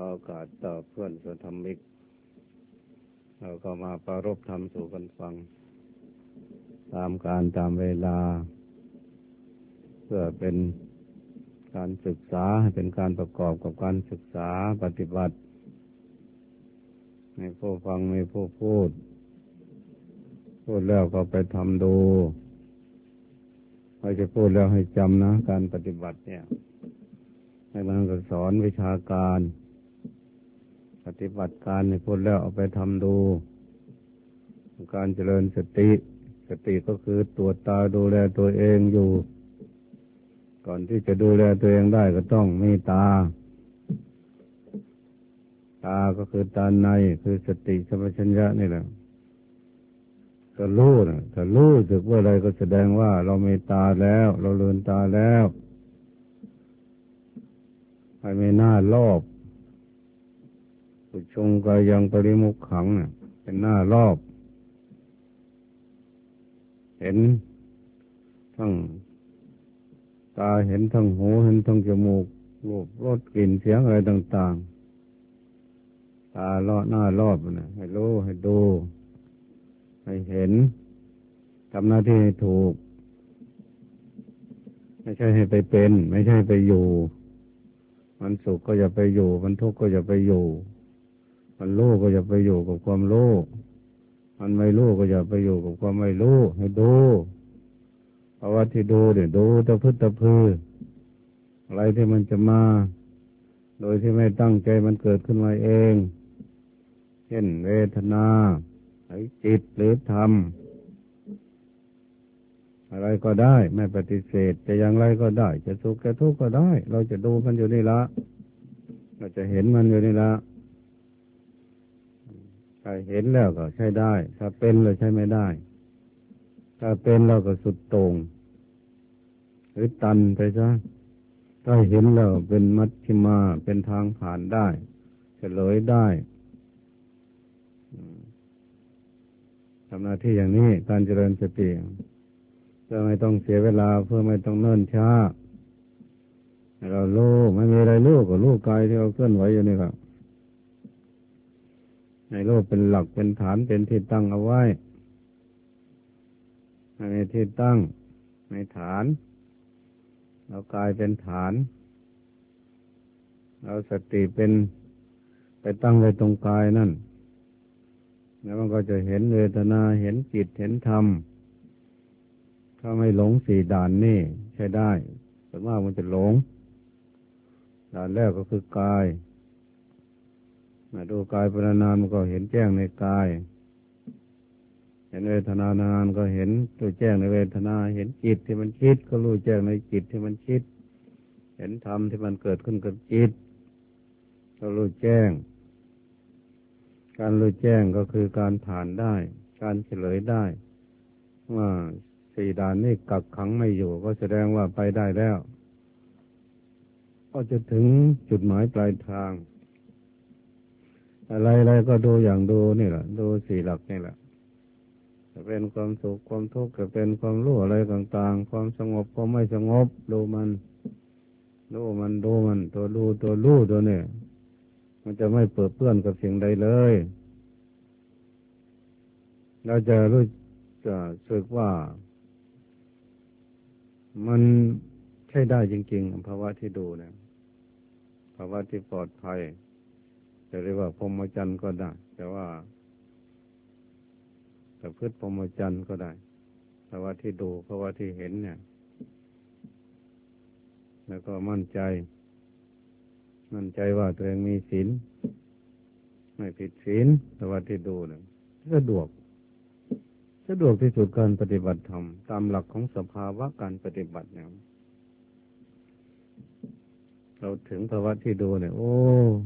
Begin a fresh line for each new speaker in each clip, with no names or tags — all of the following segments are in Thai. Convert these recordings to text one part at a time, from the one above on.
โอกาสต่อเพื่อนสัทธมิกเราก็มาปรารภธรรมสู่กันฟังตามการตามเวลาเพื่อเป็นการศึกษาเป็นการประกอบกับการศึกษาปฏิบัติให้ผู้ฟังให้ผู้พูดแล้วก็ไปทำดูเราจะพูดแล้วให้จำนะการปฏิบัติเนี่ยให้มันก็สอนวิชาการปฏิบัติการให้พูดแล้วเอาไปทำดูการเจริญสติก็คือตัวตาดูแลตัวเองอยู่ก่อนที่จะดูแลตัวเองได้ก็ต้องมีตาก็คือตาในคือสติสัมปชัญญะนี่แหละก็รู้นะถ้ารู้สึกว่าอะไรก็แสดงว่าเรามีตาแล้วเราลืมตาแล้วให้ไม่น่ารอบปุชงกายังปริมุขขังเนี่ยเป็นหน้ารอบเห็นทั้งตาเห็นทั้งหูเห็นทั้งจมูกรูปรสกลิ่นเสียงอะไรต่างๆตาเลาะหน้ารอบนะให้รู้ให้ดูให้เห็นทำหน้าที่ให้ถูกไม่ใช่ให้ไปเป็นไม่ใช่ไปอยู่มันสุขก็อย่าไปอยู่มันทุกข์ก็อย่าไปอยู่มันรู้ก็อย่าไปอยู่กับความรู้มันไม่รู้ก็อย่าไปอยู่กับความไม่รู้ให้ดูเพราะว่าที่ดูเนี่ยดูตะพึดตะพืออะไรที่มันจะมาโดยที่ไม่ตั้งใจมันเกิดขึ้นมาเองเช่นเวทนาหรือจิตหรือธรรมอะไรก็ได้ไม่ปฏิเสธจะอย่างไรก็ได้จะสุขจะทุกข์ก็ได้เราจะดูมันอยู่นี่ละเราจะเห็นมันอยู่นี่ละถ้าเห็นแล้วก็ใช้ได้ถ้าเป็นเราใช้ไม่ได้ถ้าเป็นเราก็สุดโต่งหรือตันไปซะถ้าเห็นแล้วเป็นมัชฌิมาเป็นทางผ่านได้เฉลยได้ทำหน้าที่อย่างนี้การเจริญสติเพื่อไม่ต้องเสียเวลาเพื่อไม่ต้องเนิ่นช้าเรารู้ไม่มีอะไรรู้ก็รู้กายที่เราเคลื่อนไหวอยู่นี่ครับในโลกเป็นหลักเป็นฐานเป็นที่ตั้งเอาไว้ในที่ตั้งในฐานเรากายเป็นฐานเราสติเป็นไปตั้งไว้ตรงกายนั่นแล้วมันก็จะเห็นเวทนาเห็นจิตเห็นธรรมถ้าไม่หลงสี่ด่านนี่ใช้ได้แต่ว่ามันจะหลงด่านแรกก็คือกายมาดูกายเป็นนานมันก็เห็นแจ้งในกายเห็นเวทนานานก็เห็นตัวแจ้งในเวทนาเห็นจิตที่มันคิดก็รู้แจ้งในจิตที่มันคิดเห็นธรรมที่มันเกิดขึ้นกับจิตก็รู้แจ้งการรู้แจ้งก็คือการผ่านได้การเฉลยได้ว่าสี่ด่านนี้กักขังไม่อยู่ก็แสดงว่าไปได้แล้วก็จะถึงจุดหมายปลายทางอะไรๆก็ดูอย่างดูนี่แหละดูสี่หลักนี่แหละจะเป็นความสุขความทุกข์จะเป็นความรู้อะไรต่างๆความสงบความไม่สงบดูมันตัวรู้ตัวเนี่ยมันจะไม่เปื้อนเปื้อนกับสิ่งใดเลยเราจะรู้จะสึกว่ามันใช่ได้จริงๆภาวะที่ดูเนี่ยภาวะที่ปลอดภัยจะเรียกว่าพรหมจรรย์ก็ได้แต่ว่าแต่พืชพรหมจรรย์ก็ได้ภาวะที่ดูภาวะที่เห็นเนี่ยแล้วก็มั่นใจว่าตัวเองมีศีลไม่ผิดศีลภาวะที่ดูเนี่ยสะดวกที่สุดการปฏิบัติธรรมตามหลักของสภาวะการปฏิบัติเนี่ยเราถึงภาวะที่ดูเนี่ยโอ้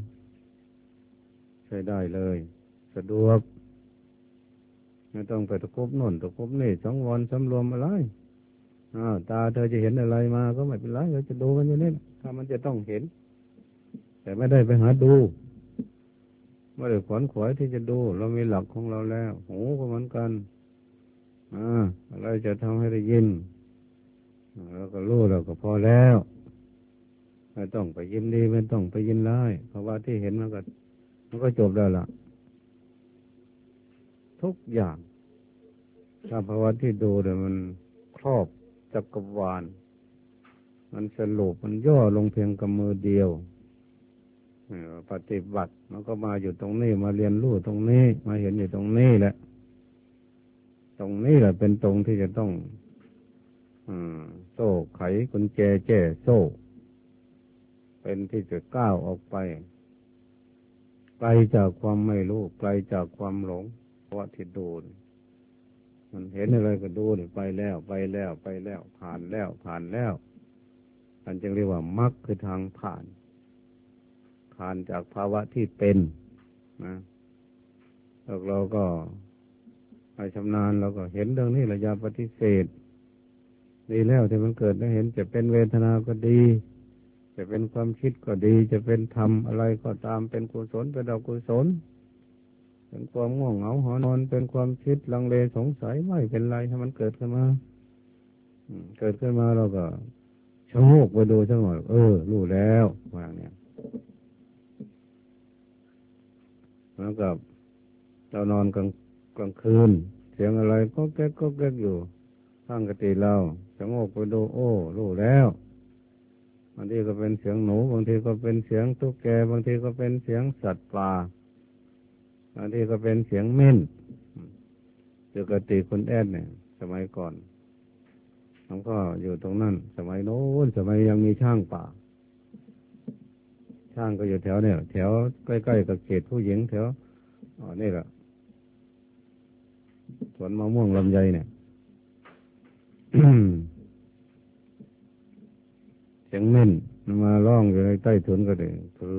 ใช้ได้เลยสะดวกไม่ต้องไปตะคุบโน่นตะคุบนี่สังวรสำรวมอะไรตาเธอจะเห็นอะไรมาก็ไม่เป็นไรเราจะดูมันอยู่นี่ถ้ามันจะต้องเห็นแต่ไม่ได้ไปหาดูไม่ได้ขวนขวายที่จะดูเรามีหลักของเราแล้วหูก็เหมือนกันอะไรจะทำให้ได้ยินเราก็รู้เราก็พอแล้วไม่ต้องไปยินดีไม่ต้องไปยินร้ายภาวะที่เห็นมันก็จบแล้วล่ะทุกอย่างถ้าภาวะที่ดูเดี๋ยวมันครอบจักรวาลมันสรุปมันย่อลงเพียงกับมือเดียวปฏิบัติมันก็มาอยู่ตรงนี้มาเรียนรู้ตรงนี้มาเห็นอยู่ตรงนี้แหละตรงนี้แหละเป็นตรงที่จะต้องโซ่ไขกุญแจแจ้โซ่เป็นที่จะก้าวออกไปไกลจากความไม่รู้ไกลจากความหลงเพราะที่ดูมันเห็นอะไรก็ดูนี่ไปแล้วไปแล้วไปแล้วผ่านแล้วผ่านแล้วมันจึงเรียกว่ามรรคคือทางผ่านจากภาวะที่เป็นนะแล้วเราก็ไปชำนาญเราก็เห็นเรื่องนี้ระยะปฏิเสธดีแล้วที่มันเกิดได้เห็นจะเป็นเวทนาก็ดีจะเป็นความคิดก็ดีจะเป็นธรรมอะไรก็ตามเป็นกุศลเป็นอกุศลเป็นความง่วงเหงาหอนอนเป็นความคิดลังเลสงสัยไม่เป็นไรถ้ามันเกิดขึ้นมาเราก็ชะโงกไปดูสักหน่อยรู้แล้วอย่างเนี้ยแล้วก็เรานอนกลางคืนเสียงอะไรก็แก๊กอยู่ข้างกติเราชะโงกไปดูรู้แล้วบางทีก็เป็นเสียงหนูบางทีก็เป็นเสียงตุ๊กแกบางทีก็เป็นเสียงสัตว์ป่าบางทีก็เป็นเสียงเม่นปกติคุณแอดเนี่ยสมัยก่อนผมก็อยู่ตรงนั้นสมัยโน้นสมัยยังมีช่างป่าช่างก็อยู่แถวเนี่ยแถวใกล้ๆกับเขตผู้หญิงแถวนี่แหละสวนมะม่วงลำไยเนี่ย เสียงเม่นมาร้องอยู่ในใต้ถุนก็เลย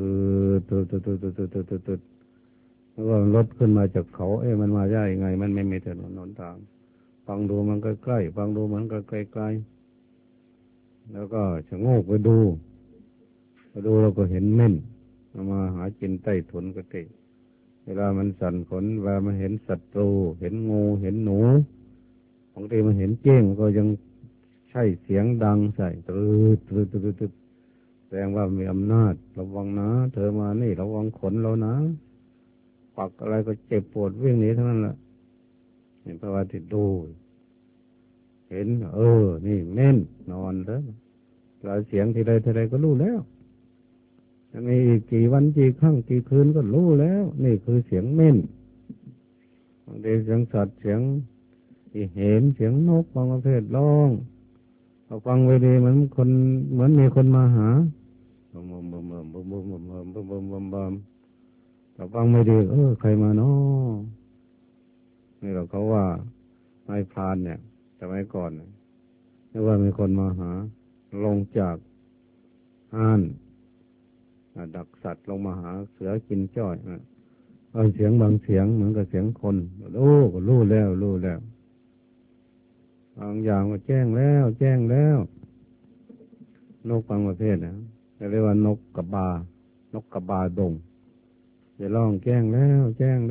ตืดแล้วก็รถขึ้นมาจากเขามันมาได้ยังไงมันไม่มีถนนหนทางฟังดูมันก็ใกล้ฟังดูมันก็ไกลๆแล้วก็ชะโงกไปดูเราก็เห็นเม่นมาหากินใต้ถุนก็ติเวลามันสั่นขนเวลามันเห็นศัตรูเห็นงูเห็นหนูบางทีมันเห็นเก้งก็ยังใช่เสียงดังใส่ตืดแสดงว่ามีอำนาจระวังนะเธอมานี่ระวังขนเรานะปักอะไรก็เจ็บปวดวิ่งหนีทั้งนั้นแหละเห็นพระวาติดูเห็นนี่เม่นนอนแล้วเราเสียงทีไรก็รู้แล้วจะมีอีกกี่วันกี่ครั้งกี่คืนก็รู้แล้วนี่คือเสียงเม่นบางทีเสียงสัตว์เสียงที่เห็นเสียงนกบางประเภทร้องเราฟังไปดีเหมือนมีคนมาหาบึมบึมบึมบึมบึมบึมบึมบึมบึมบึมบึมเราฟังไม่ดีใครมาเนาะนี่เขาว่านายพรานเนี่ยสมัยก่อนเรียกว่ามีคนมาหาลงจากห้านดักสัตว์ลงมาหาเสือกินจ้อยเสียงบางเสียงเหมือนกับเสียงคนก็รู้แล้วบางอย่างก็แจ้งแล้วนกบางประเภทนะเรียกว่านกกระบาดงจะร้องแจ้งแล้ว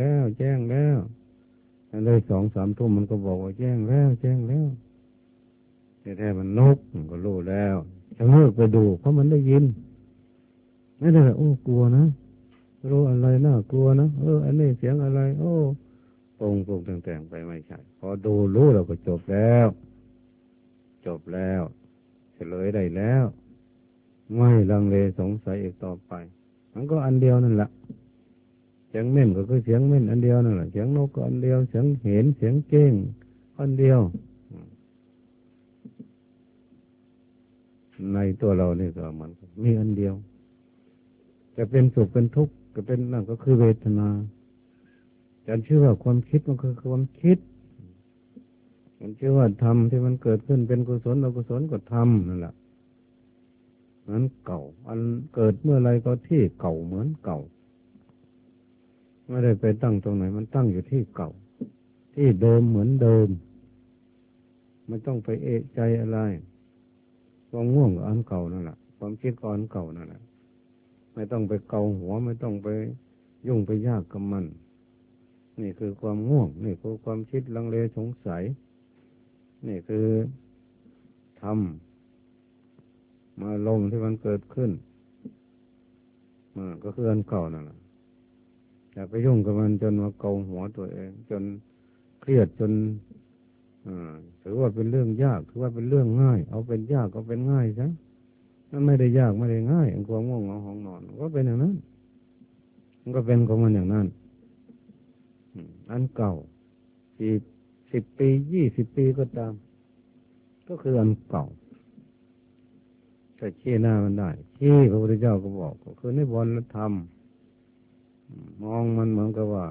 ได้2-3 ทุ่มมันก็บอกว่าแจ้งแล้วแต่แท้มันนกมันก็รู้แล้วชะโงกไปดูเพราะมันได้ยินไม่ได้กลัวนะรู้อะไรน่ากลัวนะอันนี้เสียงอะไรปรุงแต่งไปไม่ใช่พอดูรู้เราก็จบแล้วเฉลยได้แล้วไม่ลังเลสงสัยอีกต่อไปมันก็อันเดียวนั่นแหละเสียงเม่นก็คือเสียงเม่นอันเดียวนั่นแหละเสียงนกก็อันเดียวเสียงเห็นเสียงเก้งอันเดียวในตัวเรานี่ก็มันมีอันเดียวจะเป็นสุขเป็นทุกข์ก็เป็นนั่นก็คือเวทนาฉันเชื่อว่าความคิดมันคือความคิดมันเชื่อว่าธรรมที่มันเกิดขึ้นเป็นกุศลอกุศลก็ธรรมนั่นแหละนั้นเก่าอันเกิดเมื่อไรก็ที่เก่าเหมือนเก่าไม่ได้ไปตั้งตรงไหนมันตั้งอยู่ที่เก่าที่เดิมเหมือนเดิมไม่ต้องไปเอะใจอะไรความง่วงก็อันเก่านั่นแหละความคิดก็อันเก่านั่นแหละไม่ต้องไปเกาหัวไม่ต้องไปยุ่งไปยากกับมันนี่คือความง่วงนี่คือความคิดลังเลสงสัยนี่คือธรรมมาลมที่มันเกิดขึ้นก็คืออันเก่านั่นแหละอย่าไปยุ่งกับมันจนมาเกาหัวตัวเองจนเครียดจนถือว่าเป็นเรื่องยากถือว่าเป็นเรื่องง่ายเอาเป็นยากก็เป็นง่ายซะมันไม่ได้ยากไม่ได้ง่ายความง่วงเหงาห้องนอนก็เป็นอย่างนั้นมันก็เป็นของมันอย่างนั้นอันเก่ากี่10 ปี20 ปีก็ตามก็คืออันเก่าแต่ชี้หน้ามันได้ชี้พระพุทธเจ้าก็บอกก็คือนิวรณธรรมมองมันเหมือนกับว่า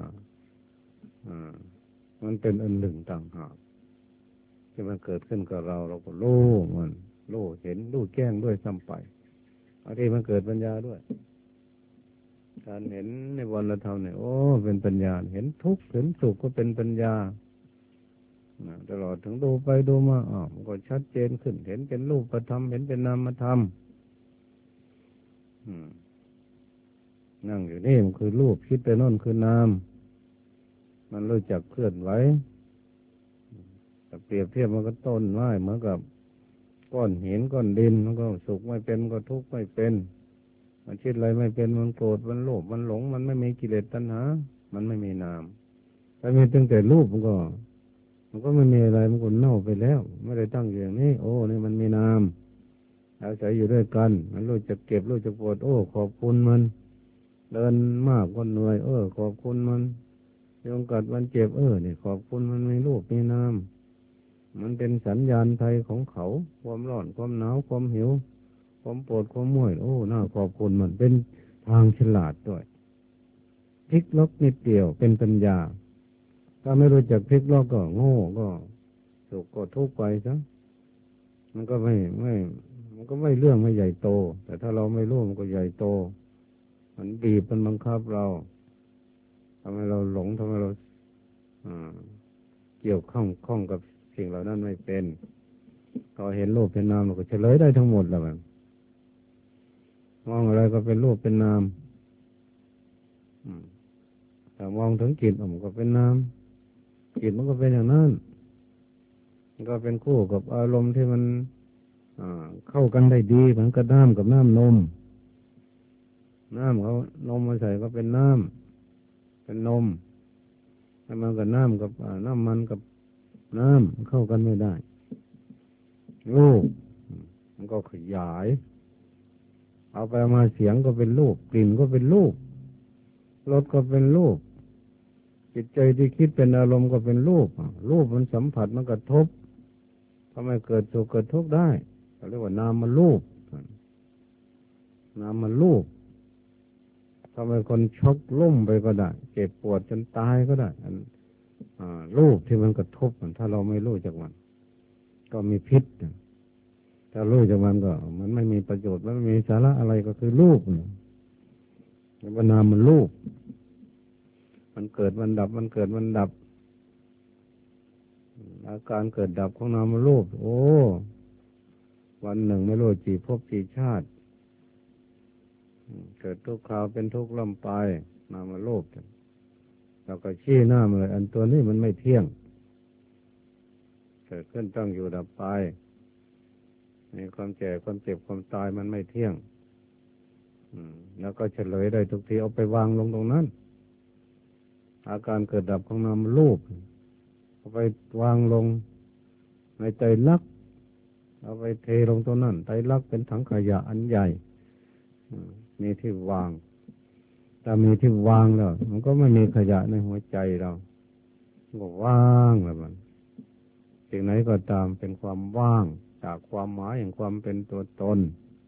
มันเป็นอันหนึ่งต่างหากที่มันเกิดขึ้นกับเราก็รู้มันรู้เห็นรู้แจ้งด้วยซ้ำไปบางทีมันเกิดปัญญาด้วยการเห็นในวันละเท่าเนี่ยโอ้เป็นปัญญาเห็นทุกข์เห็นสุขก็เป็นปัญญาตลอดถึงดูไปดูมามันก็ชัดเจนขึ้นเห็นเป็นรูปธรรมเห็นเป็นนามธรรมนั่งอยู่นี่มันคือรูปคิดไปโน่นคือนามมันรู้จักเคลื่อนไหวแต่เปรียบเทียบมันก็ต้นไม้เหมือนกับก้อนหินก้อนดินมันก็สุขไม่เป็นมันก็ทุกข์ไม่เป็นมันคิดอะไรไม่เป็นมันโกรธมันโลภมันหลงมันไม่มีกิเลสตัณหามันไม่มีนามถ้ามีตั้งแต่รูปมันก็ไม่มีอะไรมันก็เน่าไปแล้วไม่ได้ตั้งอยู่อย่างนี้โอ้นี่มันมีนามอาศัยอยู่ด้วยกันมันรู้จักเก็บรู้จักปวดโอ้ขอบคุณมันเดินมากก็เหนื่อยขอบคุณมันยุงกัดมันเจ็บนี่ขอบคุณมันมีรูปมีนามมันเป็นสัญญาณไทยของเขาความร้อนความหนาวความหิวความปวดความเมื่อยน่าขอบคุณมันเป็นทางฉลาดด้วยพลิกล็อกนิดเดียวเป็นปัญญาถ้าไม่รู้จักพลิกล็อกก็โง่ก็สุขก็ทุกข์ไปซะมันก็ไม่มันก็ไม่เรื่องไม่ใหญ่โตแต่ถ้าเราไม่รู้มันก็ใหญ่โตมันบีบมันบังคับเราทำให้เราหลงทำให้เราเกี่ยวข้องกับสิ่งเหล่านั้นไม่เป็นพอเห็นรูปเป็นนามเราก็เฉลยได้ทั้งหมดแล้วมองอะไรก็เป็นรูปเป็นนามแต่มองถึงจิตมันก็เป็นนามจิตมันก็เป็นอย่างนั้นมันก็เป็นคู่กับอารมณ์ที่มันเข้ากันได้ดีเหมือนกับน้ำกับน้ำนมเขานมมาใส่ก็เป็นน้ำเป็นนมถ้ามันกับน้ำกับน้ำมันกับน้ำเข้ากันไม่ได้รูปมันก็ขยายเอาไปมาเสียงก็เป็นรูปกลิ่นก็เป็นรูปรสก็เป็นรูปจิตใจที่คิดเป็นอารมณ์ก็เป็นรูปมันสัมผัสมันกระทบทำให้เกิดสุขเกิดทุกข์ได้เขาเรียกว่านามมันรูปนามมันรูปทำให้คนช็อกล้มไปก็ได้เจ็บปวดจนตายก็ได้รูปที่มันกระทบถ้าเราไม่รู้จักมันก็มีพิษถ้ารู้จักมันก็มันไม่มีประโยชน์ไม่มีสาระอะไรก็คือรูปว่านามมันรูปมันเกิดมันดับมันเกิดมันดับอาการเกิดดับของนามรูปวันหนึ่งไม่รู้กี่ภพกี่ชาติเกิดทุกคราวเป็นทุกข์ล่ำไปนามรูปเราก็ชี้หน้ามาเลยอันตัวนี้มันไม่เที่ยงเกิดขึ้นตั้งอยู่ดับไปมีความแก่ความเจ็บความตายมันไม่เที่ยงแล้วก็เฉลยได้ทุกทีเอาไปวางลงตรงนั้นอาการเกิดดับของนามรูปเอาไปวางลงในไตรลักษณ์เอาไปเทลงตรงนั้นไตรลักษณ์เป็นถังขยะอันใหญ่มีที่วางถ้ามีที่วางแล้วมันก็ไม่มีขยะในหัวใจเราก็ว่างแล้วมันสิ่งไหนก็ตามเป็นความว่างจากความหมายแห่งความเป็นตัวตน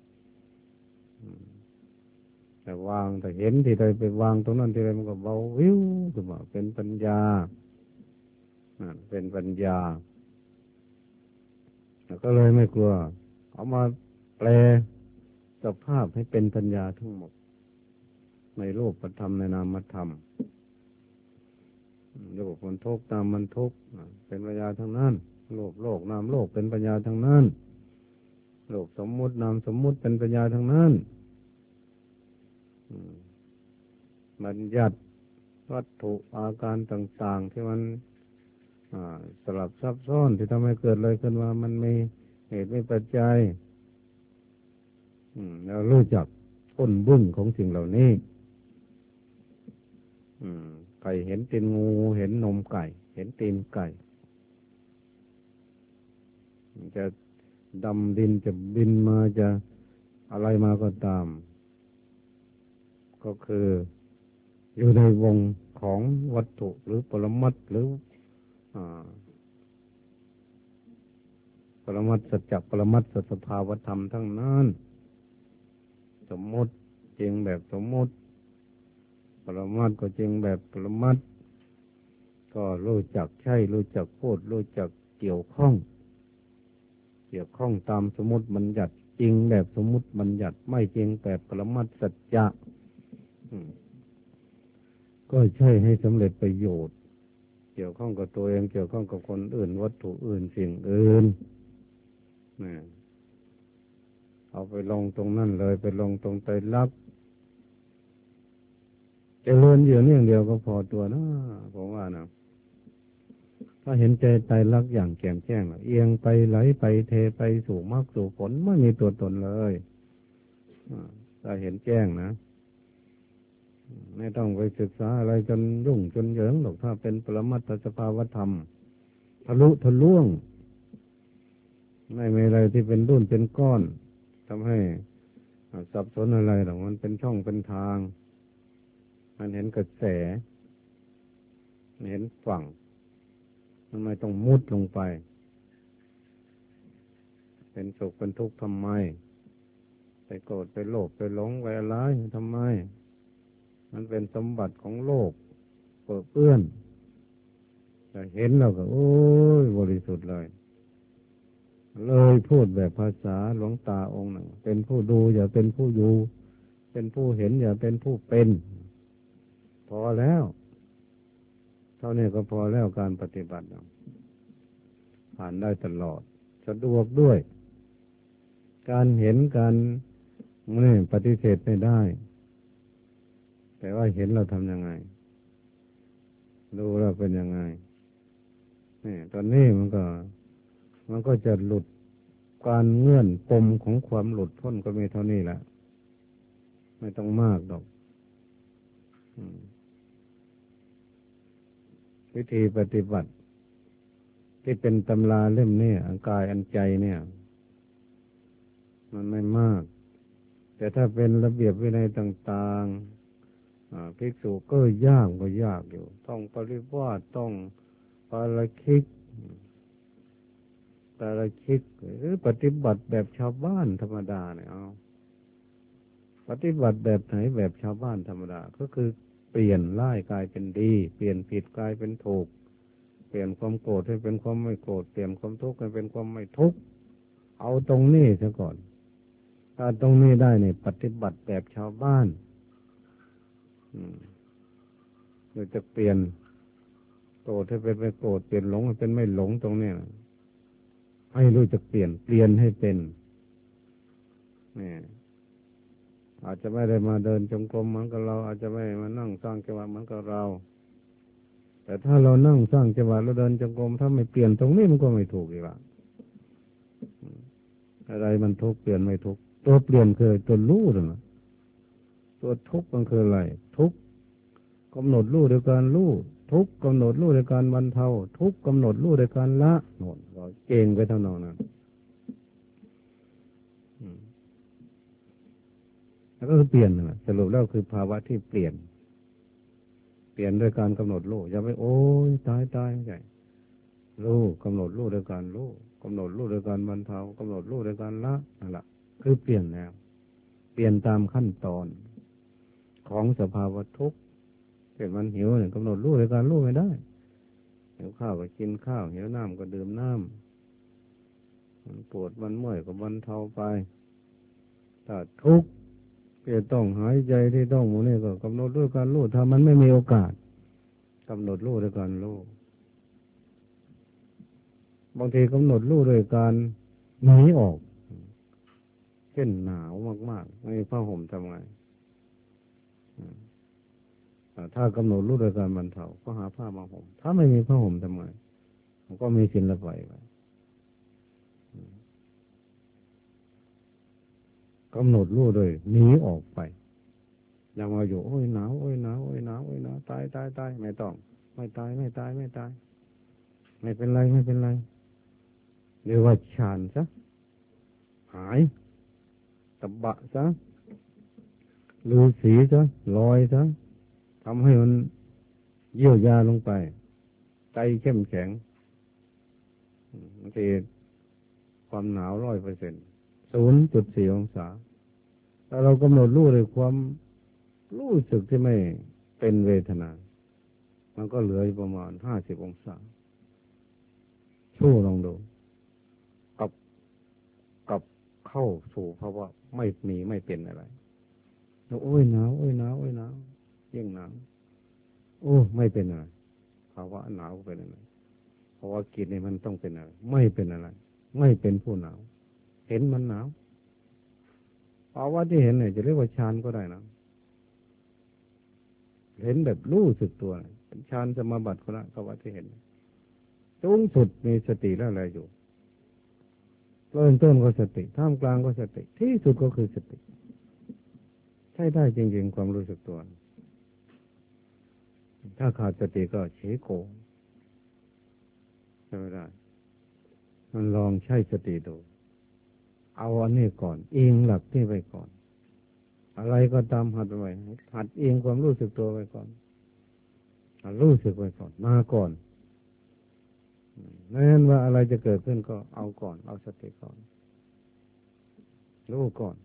แต่วางแต่เห็นที่ใดไปวางตรงนั้นที่ใดมันก็เบาวิวขึ้นมาเป็นปัญญาเป็นปัญญาก็เลยไม่กลัวเอามาแปลสภาพให้เป็นปัญญาทั้งหมดในรูปธรรมในนามธรรมรูปมันทุกข์นามมันทุกข์เป็นปัญญาทั้งนั้นรูปโลกนามโลกเป็นปัญญาทั้งนั้นโลกสมมุตินามสมมุติเป็นปัญญาทั้งนั้นบัญญัติวัตถุอาการต่างๆที่มันสลับซับซ้อนที่ทำให้เกิดอะไรขึ้นมามันมีเหตุมีปัจจัยเรารู้จักก้นบึ้งของสิ่งเหล่านี้ไก่เห็นตีนงูเห็นนมไก่เห็นตีนไก่จะดำดินจะบินมาจะอะไรมาก็ตามก็คืออยู่ในวงของวัตถุหรือปรมัตถ์หรือปรมัตถ์สัจจะปรมัตถ์สภาวธรรมทั้งนั้นสมมติจริงแบบสมมติปรมัตถ์ก็จริงแบบปรมัตถ์ก็รู้จักใช่รู้จักพูดรู้จักเกี่ยวข้องตามสมมติบัญญัติจริงแบบสมมติบัญญัติไม่จริงแบบปรมัตถ์สัจจะก็ใช่ให้สำเร็จประโยชน์เกี่ยวข้องกับตัวเองเกี่ยวข้องกับคนอื่นวัตถุอื่นสิ่งอื่นเอาไปลงตรงนั่นเลยไปลงตรงไตรลักษณ์เจริญอยู่นี่อย่างเดียวก็พอตัวนะผมว่านะถ้าเห็นใจไตรลักษณ์อย่างแจ่มแจ้งเอียงไปไหลไปเทไปสู่มรรคสู่ผลไม่มีตัวตนเลยถ้าเห็นแจ้งนะไม่ต้องไปศึกษาอะไรจนยุ่งจนเหยิงหรอกถ้าเป็นปรมัตถสภาวธรรมทะลุทะลวงไม่มีอะไรที่เป็นรุ่นเป็นก้อนทำให้สับสนอะไรหรอกมันเป็นช่องเป็นทางมันเห็นกระแสเห็นฝั่งมันไม่ต้องมุดลงไปเป็นสุขเป็นทุกข์ทำไมไปโกรธไปโลภไปหลงไปอะไรทำไมมันเป็นสมบัติของโลกเปื้อนแต่เห็นเราก็โอ้ยบริสุทธิ์เลยพูดแบบภาษาหลวงตาองค์หนึ่งเป็นผู้ดูอย่าเป็นผู้อยู่เป็นผู้เห็นอย่าเป็นผู้เป็นพอแล้วเท่านี้ก็พอแล้วการปฏิบัติผ่านได้ตลอดสะดวกด้วยการเห็นการนี่ปฏิเสธไม่ได้แต่ว่าเห็นเราทำยังไงดูเราเป็นยังไงนี่ตอนนี้มันก็จะหลุดการเงื่อนปมของความหลุดพ้นก็มีเท่านี้แหละไม่ต้องมากดอกวิธีปฏิบัติที่เป็นตำราเล่มนี้อันกายอันใจเนี่ยมันไม่มากแต่ถ้าเป็นระเบียบวินัยต่างๆภิกษุก็ยากอยู่ต้องปริวาสต้องปาราชิกหรือปฏิบัติแบบชาวบ้านธรรมดาเนี่ยเอาปฏิบัติแบบไหนแบบชาวบ้านธรรมดาก็คือเปลี่ยนร้ายกลายเป็นดีเปลี่ยนผิดกลายเป็นถูกเปลี่ยนความโกรธให้เป็นความไม่โกรธเปลี่ยนความทุกข์ให้เป็นความไม่ทุกข์เอาตรงนี้ซะก่อนถ้าตรงนี้ได้เนี่ยปฏิบัติแบบชาวบ้านเราจะเปลี่ยนโกรธให้เป็นไม่โกรธเปลี่ยนหลงให้เป็นไม่หลงตรงนี้ให้รู้จักเปลี่ยนให้เป็นนี่อาจจะไม่ได้มาเดินจงกรมเหมือนกับเราอาจจะไม่มานั่งสร้างจังหวะเหมือนกับเราแต่ถ้าเรานั่งสร้างจังหวะเราเดินจงกรมถ้าไม่เปลี่ยนตรงนี้มันก็ไม่ถูกอีกละอะไรมันทุกข์เปลี่ยนไม่ทุกข์ตัวเปลี่ยนคือตัวรู้นะตัวทุกข์มันคืออะไรทุกข์กำหนดรู้โดยการรู้ทุกข์กำหนดรู้โดยการบรรเทาทุกข์กำหนดรู้โดยการละโน่นเราเก่งไปเท่านั้นแล้วก็เปลี่ยนสรุปแล้วคือภาวะที่เปลี่ยนด้วยการกำหนดรู้อย่าไปโอ้ยตายไม่ใช่รู้กำหนดรู้ด้วยการรู้กำหนดรู้ด้วยการบรรเทากำหนดรู้ด้วยการละนั่นแหละคือเปลี่ยนแล้วเปลี่ยนตามขั้นตอนของสภาวะทุกข์เกิดมันหิวเนี่ยกำหนดรู้ด้วยการรู้ไม่ได้หิวข้าวก็กินข้าวหิวน้ำก็ดื่มน้ำมันปวดมันเมื่อยก็บรรเทาไปถ้าทุกข์ที่ต้องหายใจที่ต้องหมูนี่ก็กำหนดด้วยการรู้ถ้ามันไม่มีโอกาสกำหนดรู้ด้วยการรู้บางทีกำหนดรู้ด้วยการหนีออกเช่นหนาวมากๆไม่มีผ้าห่มทำไงถ้ากำหนดรู้ด้วยการบรรเทาก็หาผ้ามาห่มถ้าไม่มีผ้าห่มทำไงมันก็มีศีลละไปกำหนดรู้เลยหนีออกไปอย่ามาอยู่โอ้ยหนาวโอ้ยหนาวโอ้ยหนาวโอ้ยหนาวตายตายตายไม่ต้องไม่ตายไม่ตายไม่ตายไม่เป็นไรไม่เป็นไรเรียกว่าฌานซะหายตบะซะฤาษีซะลอยซะทำให้มันเยียวยาลงไปใจเข้มแข็งบางทีความหนาว100%0.4 องศาถ้าเรากำหนดรู้เลยความรู้สึกที่ไม่เป็นเวทนามันก็เหลือประมาณ50 องศาชู้ลองดูกับกับเข้าสู่ภาวะไม่มีไม่เป็นอะไรแล้วโอ้ยหนาวโอ้ยหนาวโอ้ยหนาวยิ่งหนาวโอ้ไม่เป็นอะไรภาวะหนาวเป็นอะไรเพราะว่ากิจนี่มันต้องเป็นอะไรไม่เป็นอะไรไม่เป็นผู้หนาวเห็นมันหนาวภาวะที่เห็นเนี่ยจะเรียกว่าฌานก็ได้นะเห็นแบบรู้สึกตัวเป็นฌานสมาบัติก็ได้ภาวะที่เห็นสูงสุดมีสติแล้วอะไรอยู่เริ่มต้นก็สติท่ามกลางก็สติที่สุดก็คือสติใช่ได้จริงๆความรู้สึกตัวถ้าขาดสติก็เฉยโกใช่ไม่ได้มันลองใช้สติดูเอาอันนี้ก่อนเองหลักที่ไปก่อนอะไรก็ตามหัดไว้หัดเองความรู้สึกตัวไว้ก่อนรู้สึกไว้ก่อนมาก่อนแม้ว่าอะไรจะเกิดขึ้นก็เอาก่อนเอาสติก่อนรู้ก่อน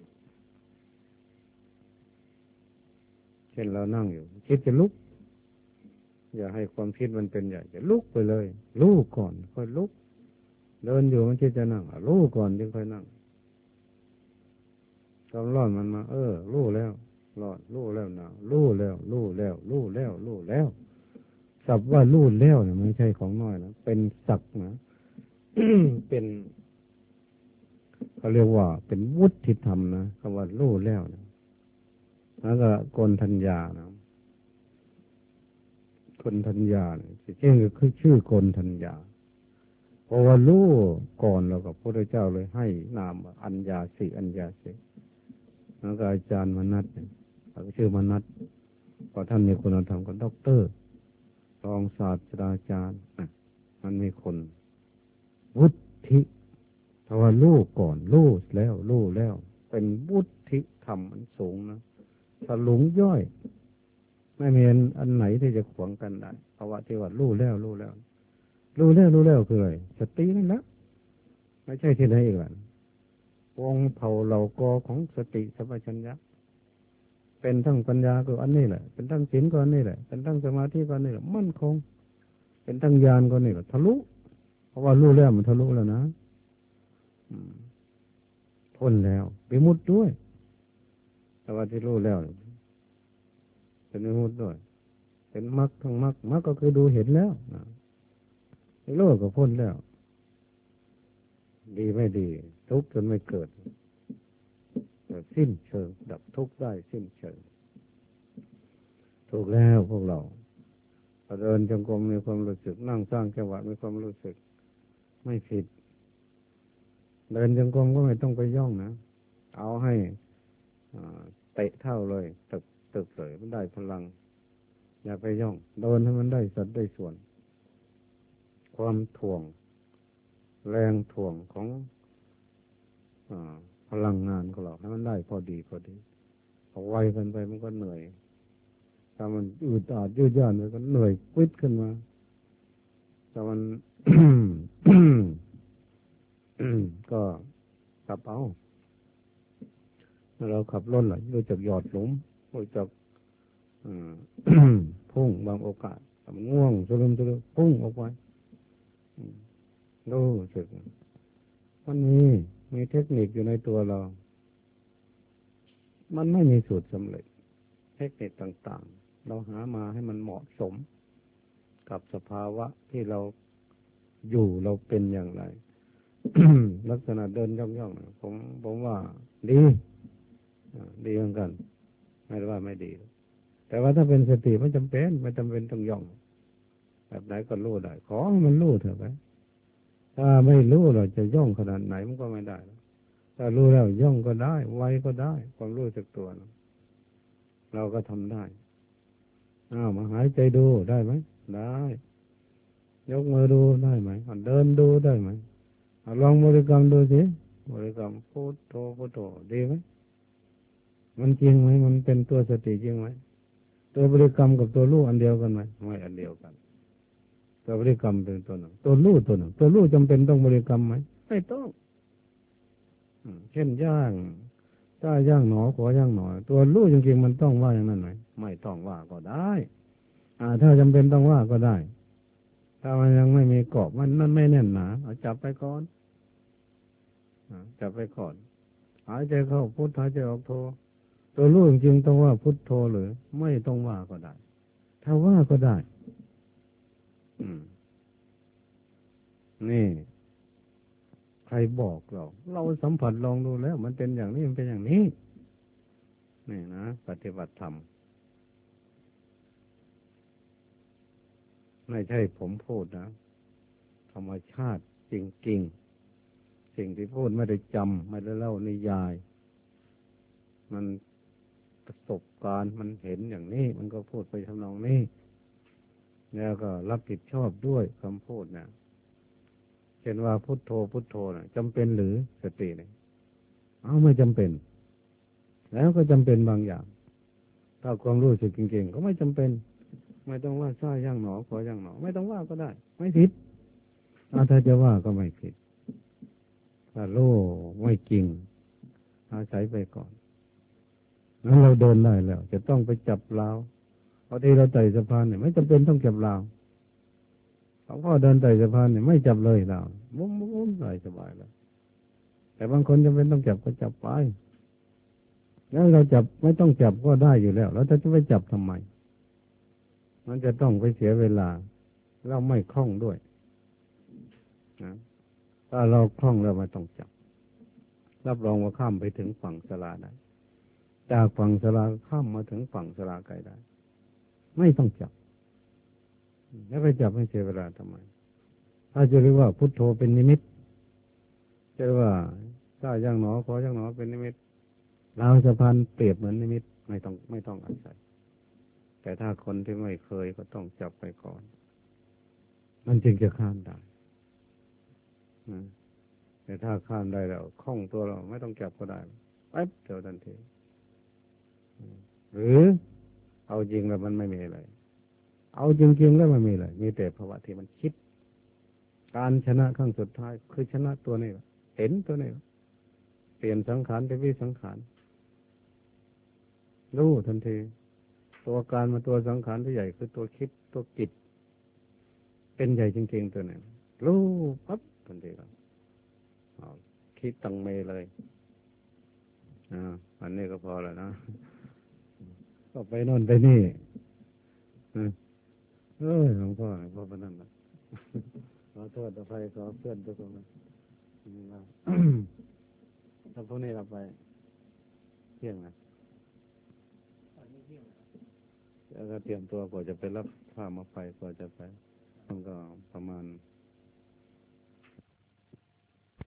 เช่นเรานั่งอยู่คิดจะลุกอย่าให้ความคิดมันเป็นใหญ่จะลุกไปเลยรู้ก่อนค่อยลุกเดินอยู่มันคิดจะนั่งรู้ก่อนจึงค่อยนั่งความร้อนมันมารู้แล้วร้อนรู้แล้วหนาวรู้แล้วรู้แล้วรู้แล้วรู้แล้วศัพท์ว่ารู้แล้วเนี่ยไม่ใช่ของน้อยนะเป็นศักดิ์นะ เป็นเขาเรียกว่าเป็นวุฒิธรรมนะคำว่ารู้แล้วนะแล้วก็กนทัญญานะกนทัญญาเนี่ยชื่อคือชื่อกนทัญญาเพราะว่ารู้ก่อนแล้วก็พระพุทธเจ้าเลยให้นามว่าอัญญาสิอัญญาสิแล้วก็อาจารย์มนัสเนี่ยเขาชื่อมนัสเพราะท่านมีคุณธรรมกับด็อกเตอร์รองศาสตราจารย์มันมีคนวุฒิถ้าว่ารู้ก่อนรู้แล้วรู้แล้วเป็นวุฒิธรรมมันสูงนะถ้าหลงย่อยไม่มีอันไหนที่จะขวางกันได้เพราะว่าที่ว่ารู้แล้วรู้แล้วรู้แล้วรู้แล้วคืออะไรสตินั่นแหละไม่ใช่ที่ไหนอีกล่ะวงเผ่าเหล่ากอของสติสัมปชัญญะเป็นทั้งปัญญาก็อันนี้แหละเป็นทั้งศีลก็อันนี้แหละเป็นทั้งสมาธิก็อันนี้แหละมั่นคงเป็นทั้งญาณก็นี่แหละทะลุเพราะว่ารู้แล้วมันทะลุแล้วนะพ้นแล้ววิมุตติด้วยแต่ว่าที่รู้แล้วเป็นวิมุตติด้วยเป็นมรรคทั้งมรรคมรรคก็คือดูเห็นแล้วนะโลกก็พ้นแล้วดีไม่ดีทุกข์จนไม่เกิดสิ้นเชิงดับทุกข์ได้สิ้นเชิงถูกแล้วพวกเราเดินจงกรมมีความรู้สึกนั่งสร้างจังหวะมีความรู้สึกไม่ผิดเดินจงกรมก็ไม่ต้องไปย่องนะเอาให้เตะเท่าเลยตึกเลยมันได้พลังอย่าไปย่องเดินให้มันได้สัดได้ส่วนความถ่วงแรงถ่วงของพลังงานของเราให้มันได้พอดีเอาไวกันไปมันก็เหนื่อยถ้ามันอืดอาดยืดยาดมันก็เหนื่อยปิดขึ้นมาแต่มัน ก็ขับเอาเราขับรถรู้จักหยอดหลุมรู้จักพุ่งบางโอกาสมันง่วงสลืมพุ่งออกไปรู้สึกมันมีเทคนิคอยู่ในตัวเรามันไม่มีสูตรสำเร็จเทคนิคต่างๆเราหามาให้มันเหมาะสมกับสภาวะที่เราอยู่เราเป็นอย่างไร ลักษณะเดินย่องๆผมว่าดีเหมือนกันไม่ได้ว่าไม่ดีแต่ว่าถ้าเป็นสติไม่จำเป็นต้องย่องแบบไหนก็รู้ได้ขอให้มันรู้เถอะไปถ้าไม่รู้เราจะย่องขนาดไหนมันก็ไม่ได้เพถ้ารู้แล้วย่องก็ได้ไวก็ได้ความรู้สึกตัวนะเราก็ทำได้มาหายใจดูได้ไหมได้ยกมือดูได้ไหมเดินดูได้ไหมลองบริกรรมดูสิบริกรรมพุทโธพุทโธดีไหมมันจริงไหมมันเป็นตัวสติจริงไหมตัวบริกรรมกับตัวรู้อันเดียวกันไหมไม่อันเดียวกันตัวบริกรรมเป็นตัวหนึ่งตัวรู้ตัวหนึ่งตัวรู้จำเป็นต้องบริกรรมไหมไม่ต้องเช่นย่างถ้าย่างหนอขอย่างหนอตัวรู้จริงๆมันต้องว่าอย่างนั้นไหมไม่ต้องว่าก็ได้ถ้าจำเป็นต้องว่าก็ได้ถ้ามันยังไม่มีเกาะมันไม่แน่นหนาเอาจับไปก่อนจับไปก่อนหายใจเข้าพุทหายใจออกโทตัวรู้จริงๆต้องว่าพุทโธหรือไม่ต้องว่าก็ได้ถ้าว่าก็ได้นี่ใครบอกเราสัมผัสลองดูแล้วมันเป็นอย่างนี้มันเป็นอย่างนี้นี่นะปฏิบัติธรรมไม่ใช่ผมพูดนะธรรมชาติจริงๆสิ่งที่พูดไม่ได้จำไม่ได้เล่านิยายมันประสบการณ์มันเห็นอย่างนี้มันก็พูดไปทำนองนี้แล้วก็รับผิดชอบด้วยคำพูดนะเช่นว่าพุทโธพุทโธนะจำเป็นหรือสติเนี่ยไม่จำเป็นแล้วก็จำเป็นบางอย่างถ้าความรู้สึกจริงๆก็ไม่จำเป็นไม่ต้องว่าซ่าย่างหนอขอย่างหนอไม่ต้องว่าก็ได้ไม่ผิดถ้าจะว่าก็ไม่ผิดถ้าโลไม่จริงอาศัยไปก่อนนั้นเราเดินได้แล้วจะต้องไปจับราวพอที่เราไต่สะพานเนี่ยไม่จำเป็นต้องจับราวหลวงพ่อเดินไต่สะพานเนี่ยไม่จับเลยราวมุ้นสบายแล้วแต่บางคนจำเป็นต้องจับก็จับไปแล้วเราจับไม่ต้องจับก็ได้อยู่แล้วแล้วจะไปจับทำไมมันจะต้องไปเสียเวลาเราไม่คล่องด้วยนะถ้าเราคล่องแล้วไม่ต้องจับรับรองว่าข้ามไปถึงฝั่งสลาได้จากฝั่งสลาข้ามมาถึงฝั่งสลาไกลได้ไม่ต้องจับแล้วไปจับให้เสียเวลาทำไมถ้าจะเรียกว่าพุทโธเป็นนิมิตจะเรียกว่าถ้าย่างหนอขอย่างหนอเป็นนิมิตเราสะพานเปรียบเหมือนนิมิตไม่ต้องอาศัยแต่ถ้าคนที่ไม่เคยก็ต้องจับไปก่อนมันจึงจะข้ามได้แต่ถ้าข้ามได้แล้วคล่องตัวเราไม่ต้องจับก็ได้แป๊บเดียวทันทีหรือเอาจริงแล้วมันไม่มีอะไรเอาจริงๆแล้วมันมีอะไรมีแต่ภาวะที่มันคิดการชนะครั้งสุดท้ายคือชนะตัวนี้เห็นตัวนี้เปลี่ยนสังขารเป็นวิสังขารรู้ทันทีตัวการมาตัวสังขารที่ใหญ่คือตัวคิดตัวจิตเป็นใหญ่จริงๆตัวนี้รู้ปั๊บทันทีแล้วคิดตังเมเลยอันนี้ก็พอแล้วนะก็ไปโน่นไปนี่หลวงพ่อปนั่นนะขอโทษอภัยขอเพื่อนทุกคนนะถ้าพวกนี้เราไปเที่ยงนะแล้วก็เตรียมตัวกว่าจะไปรับผ้ามาไปกว่าจะไปมันก็ประมาณ